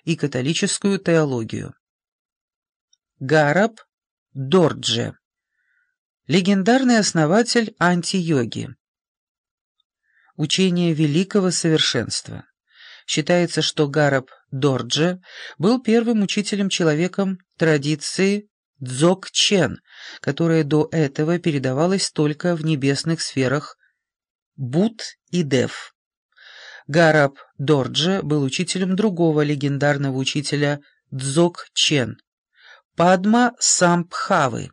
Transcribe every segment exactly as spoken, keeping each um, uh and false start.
и католическую теологию. Гараб Дордже, легендарный основатель анти-йоги. Учение великого совершенства. Считается, что Гараб Дордже был первым учителем-человеком традиции Дзогчен, которая до этого передавалась только в небесных сферах Будд и Дев. Гараб Дордже был учителем другого легендарного учителя Дзогчен, Падма Самбхавы.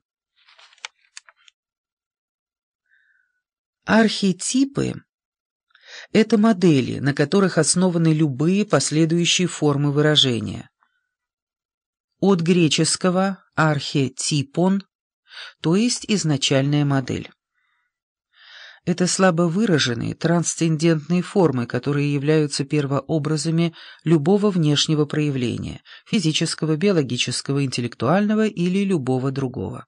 Архетипы — это модели, на которых основаны любые последующие формы выражения. От греческого архетипон, то есть изначальная модель. Это слабо выраженные трансцендентные формы, которые являются первообразами любого внешнего проявления – физического, биологического, интеллектуального или любого другого.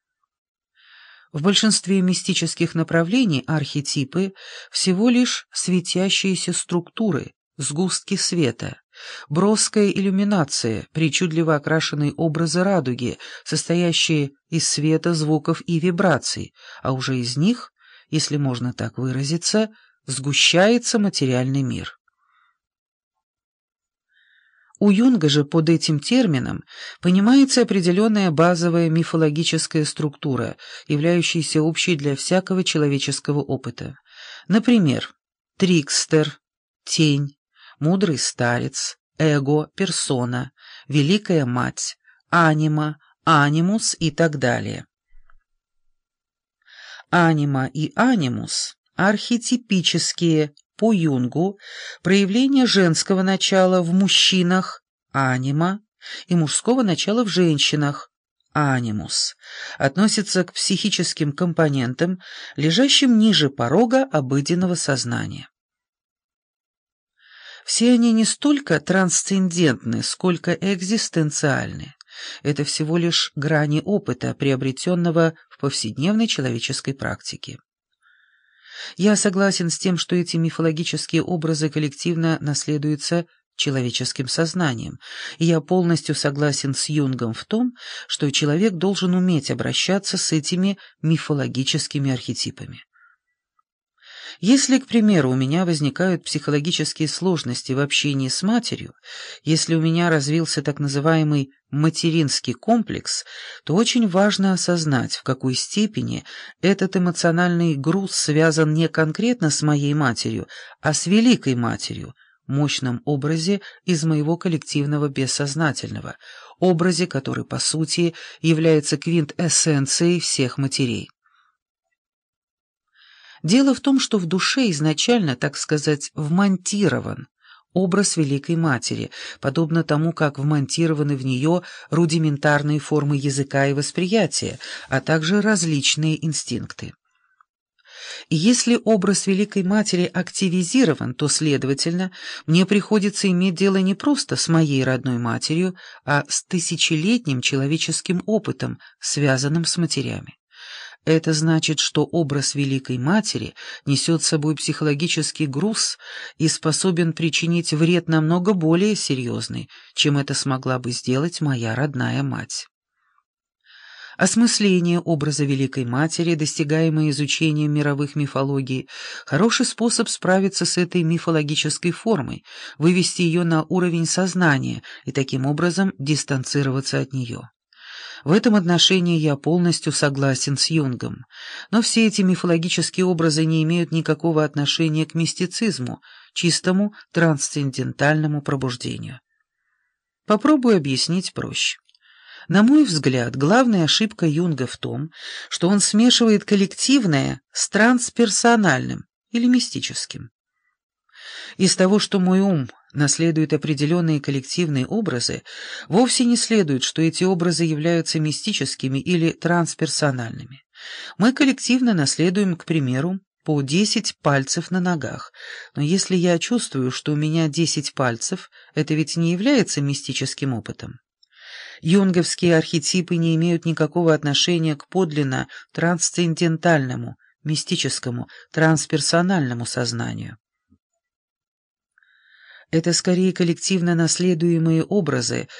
В большинстве мистических направлений архетипы – всего лишь светящиеся структуры, сгустки света, броская иллюминация, причудливо окрашенные образы радуги, состоящие из света, звуков и вибраций, а уже из них, если можно так выразиться, сгущается материальный мир. У Юнга же под этим термином понимается определенная базовая мифологическая структура, являющаяся общей для всякого человеческого опыта. Например, трикстер, тень, мудрый старец, эго, персона, великая мать, анима, анимус и так далее. Анима и анимус – архетипические, по Юнгу, проявления женского начала в мужчинах – анима, и мужского начала в женщинах – анимус, относятся к психическим компонентам, лежащим ниже порога обыденного сознания. Все они не столько трансцендентны, сколько экзистенциальны. Это всего лишь грани опыта, приобретенного в повседневной человеческой практике. Я согласен с тем, что эти мифологические образы коллективно наследуются человеческим сознанием, и я полностью согласен с Юнгом в том, что человек должен уметь обращаться с этими мифологическими архетипами. Если, к примеру, у меня возникают психологические сложности в общении с матерью, если у меня развился так называемый материнский комплекс, то очень важно осознать, в какой степени этот эмоциональный груз связан не конкретно с моей матерью, а с великой матерью, мощном образе из моего коллективного бессознательного, образе, который, по сути, является квинтэссенцией всех матерей. Дело в том, что в душе изначально, так сказать, вмонтирован образ Великой Матери, подобно тому, как вмонтированы в нее рудиментарные формы языка и восприятия, а также различные инстинкты. И если образ Великой Матери активизирован, то, следовательно, мне приходится иметь дело не просто с моей родной матерью, а с тысячелетним человеческим опытом, связанным с матерями. Это значит, что образ Великой Матери несет с собой психологический груз и способен причинить вред намного более серьезный, чем это смогла бы сделать моя родная мать. Осмысление образа Великой Матери, достигаемое изучением мировых мифологий, хороший способ справиться с этой мифологической формой, вывести ее на уровень сознания и таким образом дистанцироваться от нее. В этом отношении я полностью согласен с Юнгом, но все эти мифологические образы не имеют никакого отношения к мистицизму, чистому трансцендентальному пробуждению. Попробую объяснить проще. На мой взгляд, главная ошибка Юнга в том, что он смешивает коллективное с трансперсональным или мистическим. Из того, что мой ум наследует определенные коллективные образы, вовсе не следует, что эти образы являются мистическими или трансперсональными. Мы коллективно наследуем, к примеру, по десять пальцев на ногах, но если я чувствую, что у меня десять пальцев, это ведь не является мистическим опытом. Юнговские архетипы не имеют никакого отношения к подлинно трансцендентальному, мистическому, трансперсональному сознанию. Это скорее коллективно наследуемые образы,